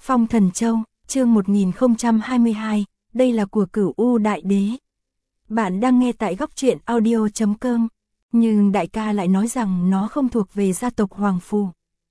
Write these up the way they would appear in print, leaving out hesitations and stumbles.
Phong Thần Châu, chương 1022, đây là của Cửu U Đại Đế. Bạn đang nghe tại góc truyện audio.com, nhưng đại ca lại nói rằng nó không thuộc về gia tộc Hoàng Phủ.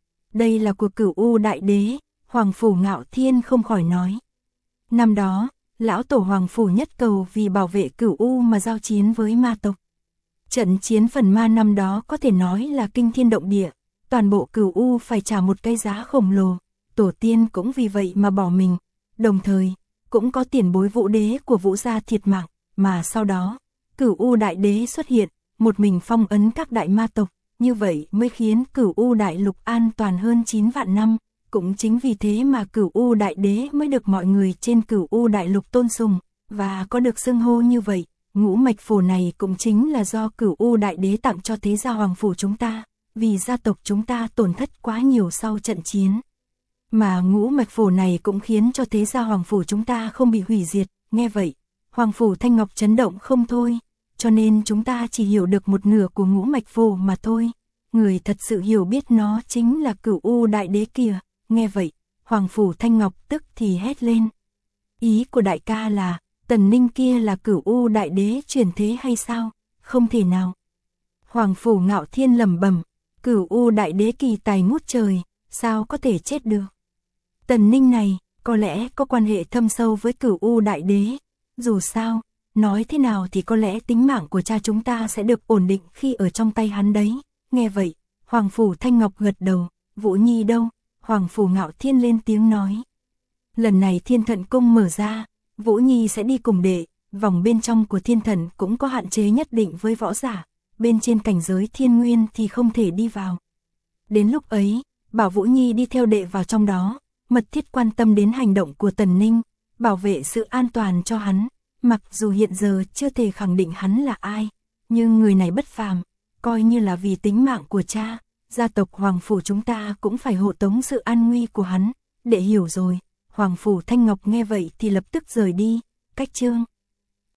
Đây là của Cửu U Đại Đế, Hoàng Phủ Ngạo Thiên không khỏi nói. Năm đó, lão tổ Hoàng Phủ Nhất Cầu vì bảo vệ Cửu U mà giao chiến với ma tộc. Trận chiến phần ma năm đó có thể nói là kinh thiên động địa, toàn bộ Cửu U phải trả một cái giá khổng lồ, tổ tiên cũng vì vậy mà bỏ mình, đồng thời, cũng có tiền bối Vũ Đế của Vũ gia thiệt mạng, mà sau đó, Cửu U Đại Đế xuất hiện, một mình phong ấn các đại ma tộc, như vậy mới khiến Cửu U Đại Lục an toàn hơn 9 vạn năm, cũng chính vì thế mà Cửu U Đại Đế mới được mọi người trên Cửu U Đại Lục tôn sùng, và có được xưng hô như vậy. Ngũ mạch phổ này cũng chính là do Cửu U Đại Đế tặng cho thế gia Hoàng Phủ chúng ta, vì gia tộc chúng ta tổn thất quá nhiều sau trận chiến. Mà ngũ mạch phổ này cũng khiến cho thế gia Hoàng Phủ chúng ta không bị hủy diệt, nghe vậy, Hoàng Phủ Thanh Ngọc chấn động không thôi, cho nên chúng ta chỉ hiểu được một nửa của ngũ mạch phổ mà thôi. Người thật sự hiểu biết nó chính là Cửu U Đại Đế kìa, nghe vậy, Hoàng Phủ Thanh Ngọc tức thì hét lên. Ý của đại ca là, Tần Ninh kia là Cửu U Đại Đế chuyển thế hay sao? Không thể nào. Hoàng Phủ Ngạo Thiên lẩm bẩm, Cửu U Đại Đế kỳ tài ngút trời, sao có thể chết được? Tần Ninh này, có lẽ có quan hệ thâm sâu với Cửu U Đại Đế, dù sao, nói thế nào thì có lẽ tính mạng của cha chúng ta sẽ được ổn định khi ở trong tay hắn đấy. Nghe vậy, Hoàng Phủ Thanh Ngọc gật đầu, Vũ Nhi đâu? Hoàng Phủ Ngạo Thiên lên tiếng nói. Lần này Thiên Thận Cung mở ra, Vũ Nhi sẽ đi cùng đệ, vòng bên trong của Thiên Thần cũng có hạn chế nhất định với võ giả, bên trên cảnh giới Thiên Nguyên thì không thể đi vào. Đến lúc ấy, bảo Vũ Nhi đi theo đệ vào trong đó, mật thiết quan tâm đến hành động của Tần Ninh, bảo vệ sự an toàn cho hắn, mặc dù hiện giờ chưa thể khẳng định hắn là ai, nhưng người này bất phàm, coi như là vì tính mạng của cha, gia tộc Hoàng Phủ chúng ta cũng phải hộ tống sự an nguy của hắn, đệ hiểu rồi. Hoàng Phủ Thanh Ngọc nghe vậy thì lập tức rời đi, cách chương.